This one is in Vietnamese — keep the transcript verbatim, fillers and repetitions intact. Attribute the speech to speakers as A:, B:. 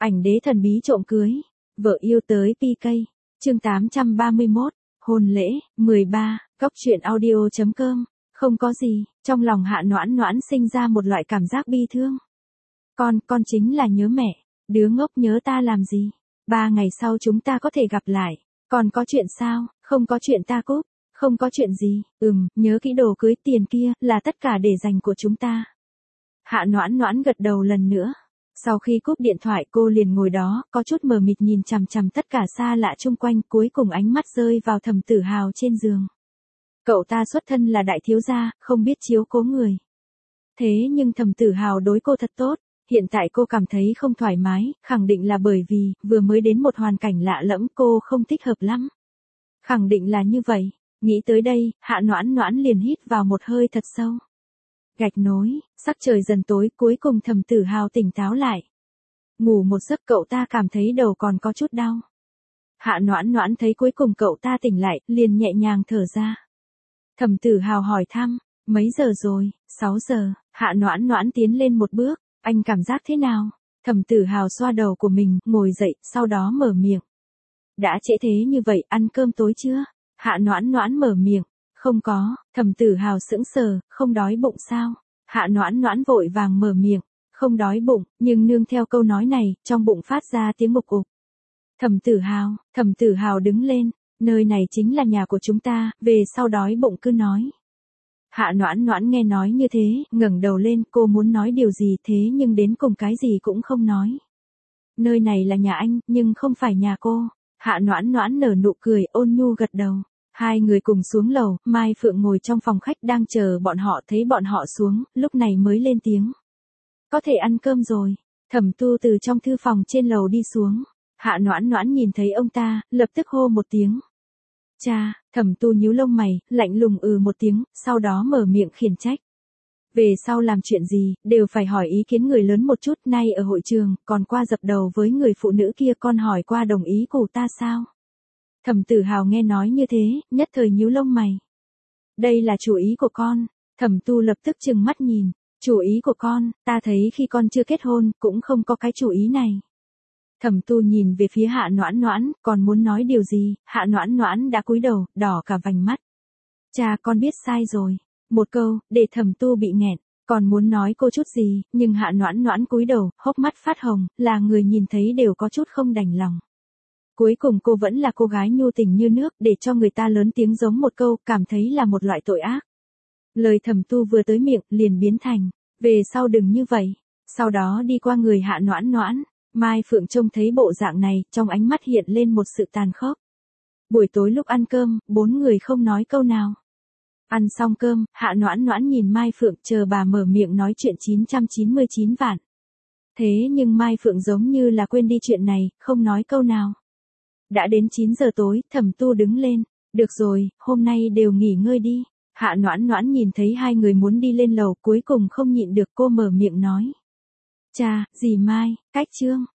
A: Ảnh đế thần bí trộm cưới, vợ yêu tới pê ca. Chương tám trăm ba mươi mốt, hôn lễ, mười ba, cóc truyện audio chấm com. Không có gì, trong lòng Hạ Noãn Noãn sinh ra một loại cảm giác bi thương. Con, con chính là nhớ mẹ, đứa ngốc nhớ ta làm gì? Ba ngày sau chúng ta có thể gặp lại, còn có chuyện sao? Không có chuyện ta cúp, không có chuyện gì, ừm, nhớ kỹ đồ cưới tiền kia, là tất cả để dành của chúng ta. Hạ Noãn Noãn gật đầu lần nữa. Sau khi cúp điện thoại cô liền ngồi đó, có chút mờ mịt nhìn chằm chằm tất cả xa lạ chung quanh, cuối cùng ánh mắt rơi vào Thẩm Tử Hào trên giường. Cậu ta xuất thân là đại thiếu gia, không biết chiếu cố người. Thế nhưng Thẩm Tử Hào đối cô thật tốt, hiện tại cô cảm thấy không thoải mái, khẳng định là bởi vì, vừa mới đến một hoàn cảnh lạ lẫm cô không thích hợp lắm. Khẳng định là như vậy, nghĩ tới đây, Hạ Noãn Noãn liền hít vào một hơi thật sâu. Gạch nối, sắc trời dần tối, cuối cùng Thẩm Tử Hào tỉnh táo lại. Ngủ một giấc cậu ta cảm thấy đầu còn có chút đau. Hạ Noãn Noãn thấy cuối cùng cậu ta tỉnh lại, liền nhẹ nhàng thở ra. Thẩm Tử Hào hỏi thăm, mấy giờ rồi? Sáu giờ, Hạ Noãn Noãn tiến lên một bước, anh cảm giác thế nào? Thẩm Tử Hào xoa đầu của mình, ngồi dậy, sau đó mở miệng. Đã trễ thế như vậy, ăn cơm tối chưa? Hạ Noãn Noãn mở miệng. Không có, Thẩm Tử Hào sững sờ, không đói bụng sao? Hạ Noãn Noãn vội vàng mở miệng, không đói bụng, nhưng nương theo câu nói này, trong bụng phát ra tiếng ục ục. Thẩm Tử Hào, Thẩm Tử Hào đứng lên, nơi này chính là nhà của chúng ta, về sau đói bụng cứ nói. Hạ Noãn Noãn nghe nói như thế, ngẩng đầu lên, cô muốn nói điều gì thế nhưng đến cùng cái gì cũng không nói. Nơi này là nhà anh, nhưng không phải nhà cô. Hạ Noãn Noãn nở nụ cười, ôn nhu gật đầu. Hai người cùng xuống lầu, Mai Phượng ngồi trong phòng khách đang chờ bọn họ, thấy bọn họ xuống, lúc này mới lên tiếng. Có thể ăn cơm rồi. Thẩm Tu từ trong thư phòng trên lầu đi xuống. Hạ Noãn Noãn nhìn thấy ông ta, lập tức hô một tiếng. Cha, Thẩm Tu nhíu lông mày, lạnh lùng ừ một tiếng, sau đó mở miệng khiển trách. Về sau làm chuyện gì, đều phải hỏi ý kiến người lớn một chút, nay ở hội trường, còn qua dập đầu với người phụ nữ kia con hỏi qua đồng ý của ta sao? Thẩm Tử Hào nghe nói như thế, nhất thời nhíu lông mày. Đây là chủ ý của con. Thẩm Tu lập tức trừng mắt nhìn. Chủ ý của con, ta thấy khi con chưa kết hôn, cũng không có cái chủ ý này. Thẩm Tu nhìn về phía Hạ Noãn Noãn, còn muốn nói điều gì, Hạ Noãn Noãn đã cúi đầu, đỏ cả vành mắt. Cha con biết sai rồi. Một câu, để Thẩm Tu bị nghẹn, còn muốn nói cô chút gì, nhưng Hạ Noãn Noãn cúi đầu, hốc mắt phát hồng, là người nhìn thấy đều có chút không đành lòng. Cuối cùng cô vẫn là cô gái nhu tình như nước, để cho người ta lớn tiếng giống một câu, cảm thấy là một loại tội ác. Lời Thẩm Tu vừa tới miệng, liền biến thành, về sau đừng như vậy. Sau đó đi qua người Hạ Noãn Noãn, Mai Phượng trông thấy bộ dạng này, trong ánh mắt hiện lên một sự tàn khốc. Buổi tối lúc ăn cơm, bốn người không nói câu nào. Ăn xong cơm, Hạ Noãn Noãn nhìn Mai Phượng, chờ bà mở miệng nói chuyện chín trăm chín mươi chín vạn. Thế nhưng Mai Phượng giống như là quên đi chuyện này, không nói câu nào. Đã đến chín giờ tối, Thẩm Tu đứng lên. Được rồi, hôm nay đều nghỉ ngơi đi. Hạ Noãn Noãn nhìn thấy hai người muốn đi lên lầu, cuối cùng không nhịn được cô mở miệng nói. Cha, dì Mai, cách chương.